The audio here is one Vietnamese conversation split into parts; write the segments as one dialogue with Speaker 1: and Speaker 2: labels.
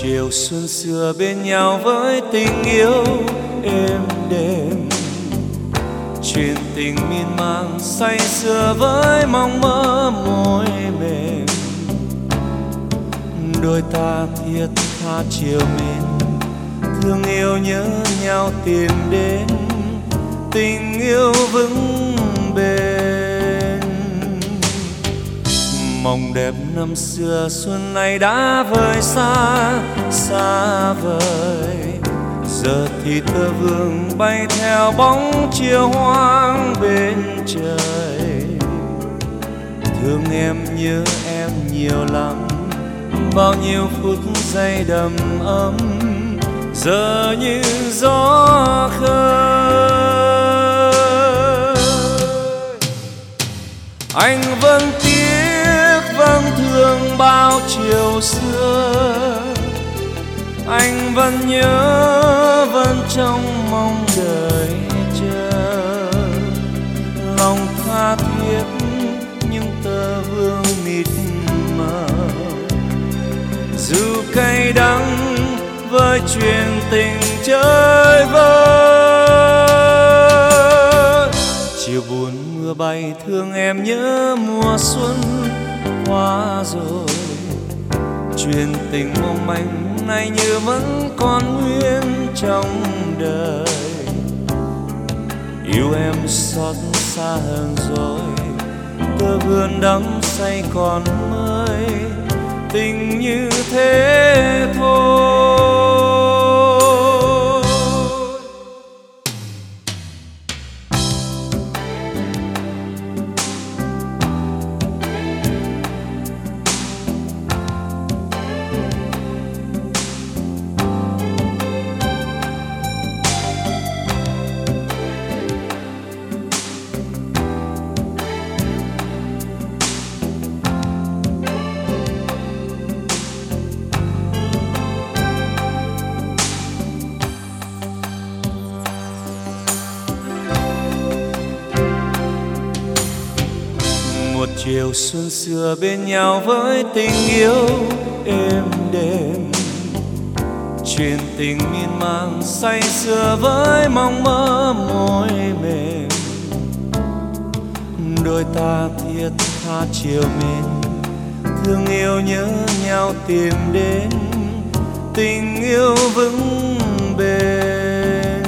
Speaker 1: chiều xuân xưa bên nhau với tình yêu êm đềm, chuyện tình miên man say sưa với mong mơ môi mềm. Đôi ta thiết tha chiều mến, thương yêu nhớ nhau tìm đến tình yêu vững bền. Mộng đẹp năm xưa xuân này đã vơi xa xa vời, giờ thì tơ vương bay theo bóng chiều hoang bên trời. Thương em nhớ em nhiều lắm, bao nhiêu phút giây đầm ấm giờ như gió khơi. Anh vẫn tiếc vẫn thương bao chiều xưa, anh vẫn nhớ vẫn trong mong đợi chờ. Lòng tha thiết những tơ vương mịt mờ, dù cay đắng với chuyện tình chơi vơi. Chiều buồn mưa bay thương em nhớ mùa xuân qua rồi, chuyện tình mong manh nay như vẫn còn nguyên trong đời. Yêu em xót xa hơn rồi, tơ vườn đắm say còn mới, tình như thế thôi. Một chiều xuân xưa bên nhau với tình yêu êm đềm, chuyện tình miên man say sưa với mong mơ môi mềm. Đôi ta thiết tha chiều mến, thương yêu nhớ nhau tìm đến tình yêu vững bền.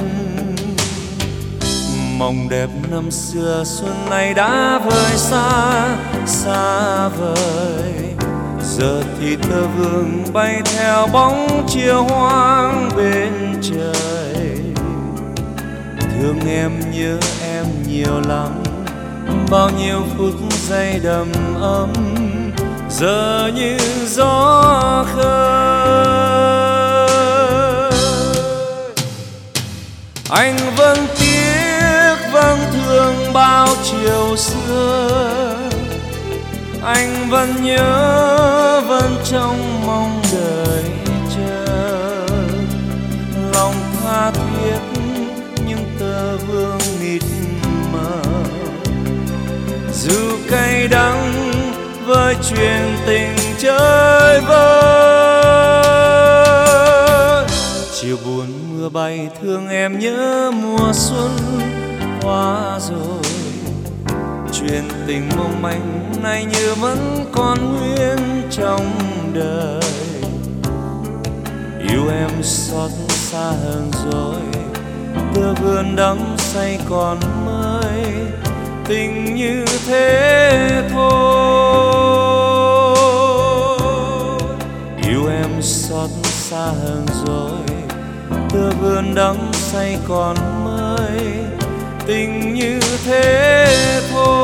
Speaker 1: Mộng đẹp năm xưa xuân này đã vơi xa xa vời, giờ thì tơ vương bay theo bóng chiều hoang bên trời. Thương em nhớ em nhiều lắm, bao nhiêu phút giây đầm ấm giờ như gió khơi. Anh vẫn tiếc vẫn thương bao chiều xưa, anh vẫn nhớ vẫn trong mong đợi chờ. Lòng tha thiết những tơ vương mịt mờ, dù cay đắng với chuyện tình chơi vơi. Chiều buồn mưa bay thương em nhớ mùa xuân qua rồi, chuyện tình mong manh nay như vẫn còn nguyên trong đời. Yêu em xót xa hơn rồi, tơ vườn đắm say còn mới, tình như thế thôi. Yêu em xót xa hơn rồi, tơ vườn đắm say còn mới, tình như thế thôi.